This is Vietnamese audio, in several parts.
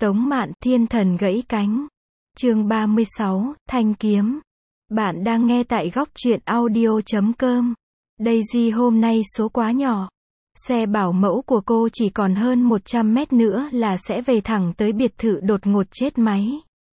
Tống Mạn, Thiên thần gãy cánh. Chương 36, Thanh kiếm. Bạn đang nghe tại góc truyện audio.com. Daisy hôm nay số quá nhỏ. Xe bảo mẫu của cô chỉ còn hơn 100 mét nữa là sẽ về thẳng tới biệt thự, đột ngột chết máy.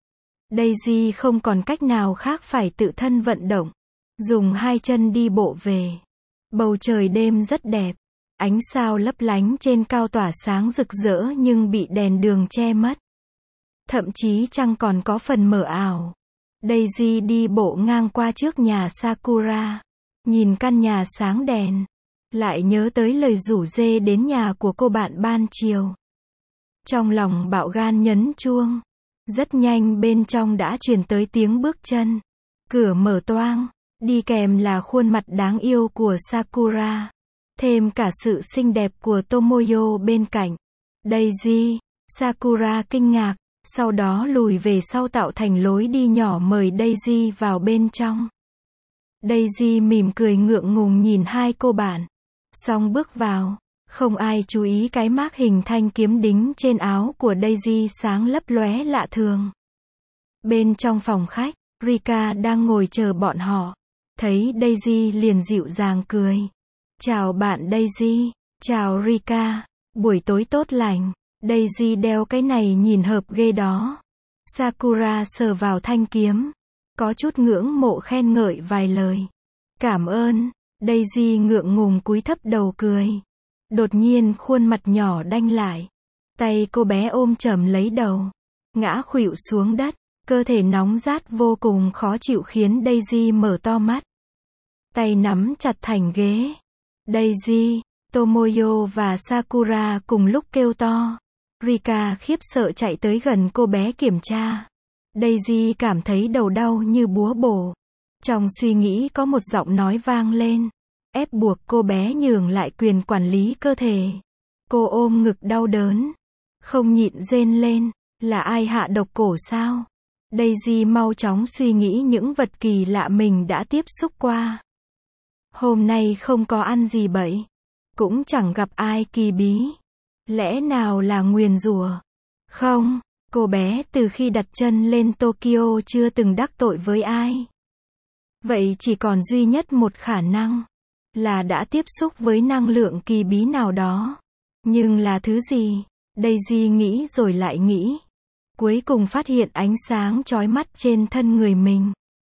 Daisy không còn cách nào khác phải tự thân vận động, dùng hai chân đi bộ về. Bầu trời đêm rất đẹp. Ánh sao lấp lánh trên cao tỏa sáng rực rỡ nhưng bị đèn đường che mất. Thậm chí trăng còn có phần mờ ảo. Daisy đi bộ ngang qua trước nhà Sakura. Nhìn căn nhà sáng đèn. Lại nhớ tới lời rủ dê đến nhà của cô bạn ban chiều. Trong lòng bạo gan nhấn chuông. Rất nhanh bên trong đã truyền tới tiếng bước chân. Cửa mở toang. Đi kèm là khuôn mặt đáng yêu của Sakura. Thêm cả sự xinh đẹp của Tomoyo bên cạnh. Daisy, Sakura kinh ngạc, sau đó lùi về sau tạo thành lối đi nhỏ mời Daisy vào bên trong. Daisy mỉm cười ngượng ngùng nhìn hai cô bạn. Xong bước vào, không ai chú ý cái mác hình thanh kiếm đính trên áo của Daisy sáng lấp lóe lạ thường. Bên trong phòng khách, Rika đang ngồi chờ bọn họ. Thấy Daisy liền dịu dàng cười. Chào bạn Daisy. Chào Rika. Buổi tối tốt lành. Daisy đeo cái này nhìn hợp ghê đó. Sakura sờ vào thanh kiếm. Có chút ngưỡng mộ khen ngợi vài lời. Cảm ơn. Daisy ngượng ngùng cúi thấp đầu cười. Đột nhiên khuôn mặt nhỏ đanh lại. Tay cô bé ôm chầm lấy đầu. Ngã khuỵu xuống đất. Cơ thể nóng rát vô cùng khó chịu khiến Daisy mở to mắt. Tay nắm chặt thành ghế. Daisy, Tomoyo và Sakura cùng lúc kêu to. Rika khiếp sợ chạy tới gần cô bé kiểm tra. Daisy cảm thấy đầu đau như búa bổ. Trong suy nghĩ có một giọng nói vang lên. Ép buộc cô bé nhường lại quyền quản lý cơ thể. Cô ôm ngực đau đớn. Không nhịn rên lên. Là ai hạ độc cổ sao? Daisy mau chóng suy nghĩ những vật kỳ lạ mình đã tiếp xúc qua. Hôm nay không có ăn gì bậy. Cũng chẳng gặp ai kỳ bí. Lẽ nào là nguyền rủa? Không, cô bé từ khi đặt chân lên Tokyo chưa từng đắc tội với ai. Vậy chỉ còn duy nhất một khả năng. Là đã tiếp xúc với năng lượng kỳ bí nào đó. Nhưng là thứ gì? Daisy nghĩ rồi lại nghĩ. Cuối cùng phát hiện ánh sáng chói mắt trên thân người mình.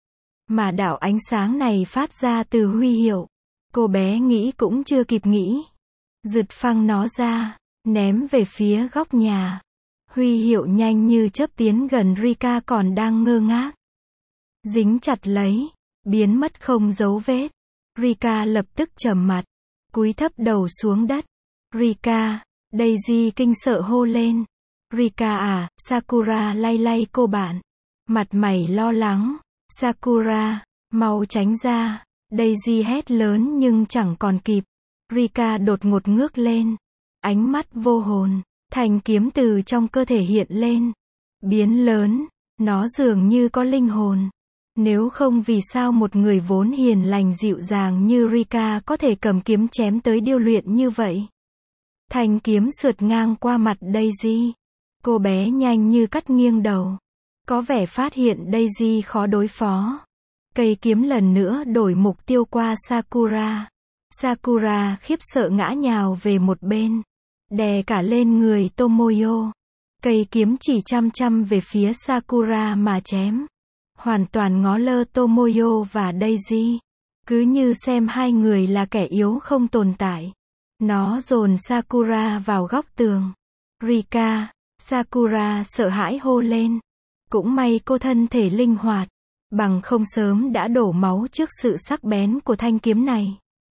Mà đạo ánh sáng này phát ra từ huy hiệu. Cô bé nghĩ cũng chưa kịp nghĩ. Giật phăng nó ra, ném về phía góc nhà. Huy hiệu nhanh như chớp tiến gần Rika còn đang ngơ ngác. Dính chặt lấy, biến mất không dấu vết. Rika lập tức trầm mặt, cúi thấp đầu xuống đất. Rika, Daisy kinh sợ hô lên. Rika à, Sakura lay lay cô bạn. Mặt mày lo lắng. Sakura, mau tránh ra. Daisy hét lớn nhưng chẳng còn kịp. Rika đột ngột ngước lên. Ánh mắt vô hồn. Thanh kiếm từ trong cơ thể hiện lên. Biến lớn. Nó dường như có linh hồn. Nếu không vì sao một người vốn hiền lành dịu dàng như Rika có thể cầm kiếm chém tới điêu luyện như vậy. Thanh kiếm sượt ngang qua mặt Daisy. Cô bé nhanh như cắt nghiêng đầu. Có vẻ phát hiện Daisy khó đối phó. Cây kiếm lần nữa đổi mục tiêu qua Sakura. Sakura khiếp sợ ngã nhào về một bên. Đè cả lên người Tomoyo. Cây kiếm chỉ chăm chăm về phía Sakura mà chém. Hoàn toàn ngó lơ Tomoyo và Daisy. Cứ như xem hai người là kẻ yếu không tồn tại. Nó dồn Sakura vào góc tường. Rika, Sakura sợ hãi hô lên. Cũng may cô thân thể linh hoạt. Bằng không sớm đã đổ máu trước sự sắc bén của thanh kiếm này.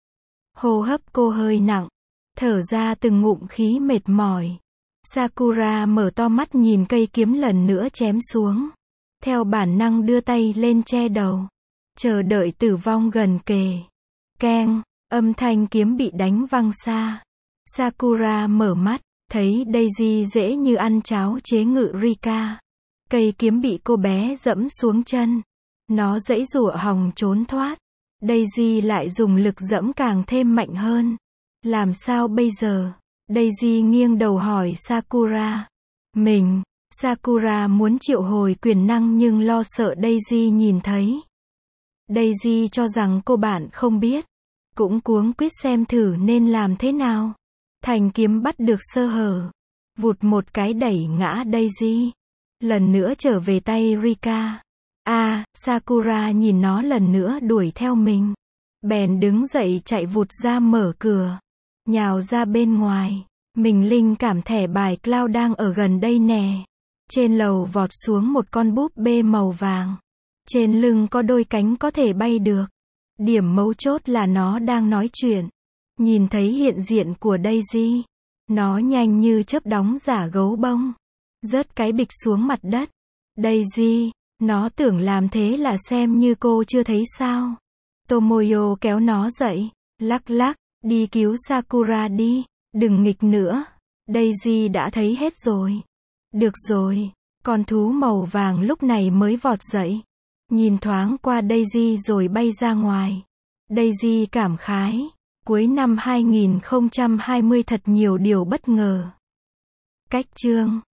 Hô hấp cô hơi nặng. Thở ra từng ngụm khí mệt mỏi. Sakura mở to mắt nhìn cây kiếm lần nữa chém xuống. Theo bản năng đưa tay lên che đầu. Chờ đợi tử vong gần kề. Keng, âm thanh kiếm bị đánh văng xa. Sakura mở mắt, thấy Daisy dễ như ăn cháo chế ngự Rika. Cây kiếm bị cô bé dẫm xuống chân. Nó giãy giụa hòng trốn thoát. Daisy lại dùng lực dẫm càng thêm mạnh hơn. Làm sao bây giờ? Daisy nghiêng đầu hỏi Sakura. Mình, Sakura muốn triệu hồi quyền năng nhưng lo sợ Daisy nhìn thấy. Daisy cho rằng cô bạn không biết, cũng cuống quýt xem thử nên làm thế nào. Thanh kiếm bắt được sơ hở, vụt một cái đẩy ngã Daisy. Lần nữa trở về tay Rika. Sakura nhìn nó lần nữa đuổi theo mình. Bèn đứng dậy chạy vụt ra mở cửa, nhào ra bên ngoài. Mình linh cảm thẻ bài Cloud đang ở gần đây nè. Trên lầu vọt xuống một con búp bê màu vàng. Trên lưng có đôi cánh có thể bay được. Điểm mấu chốt là nó đang nói chuyện. Nhìn thấy hiện diện của Daisy, nó nhanh như chớp đóng giả gấu bông, rớt cái bịch xuống mặt đất. Daisy, nó tưởng làm thế là xem như cô chưa thấy sao. Tomoyo kéo nó dậy, lắc lắc, đi cứu Sakura đi, đừng nghịch nữa. Daisy đã thấy hết rồi. Được rồi, con thú màu vàng lúc này mới vọt dậy. Nhìn thoáng qua Daisy rồi bay ra ngoài. Daisy cảm khái, cuối năm 2020 thật nhiều điều bất ngờ. Cách chương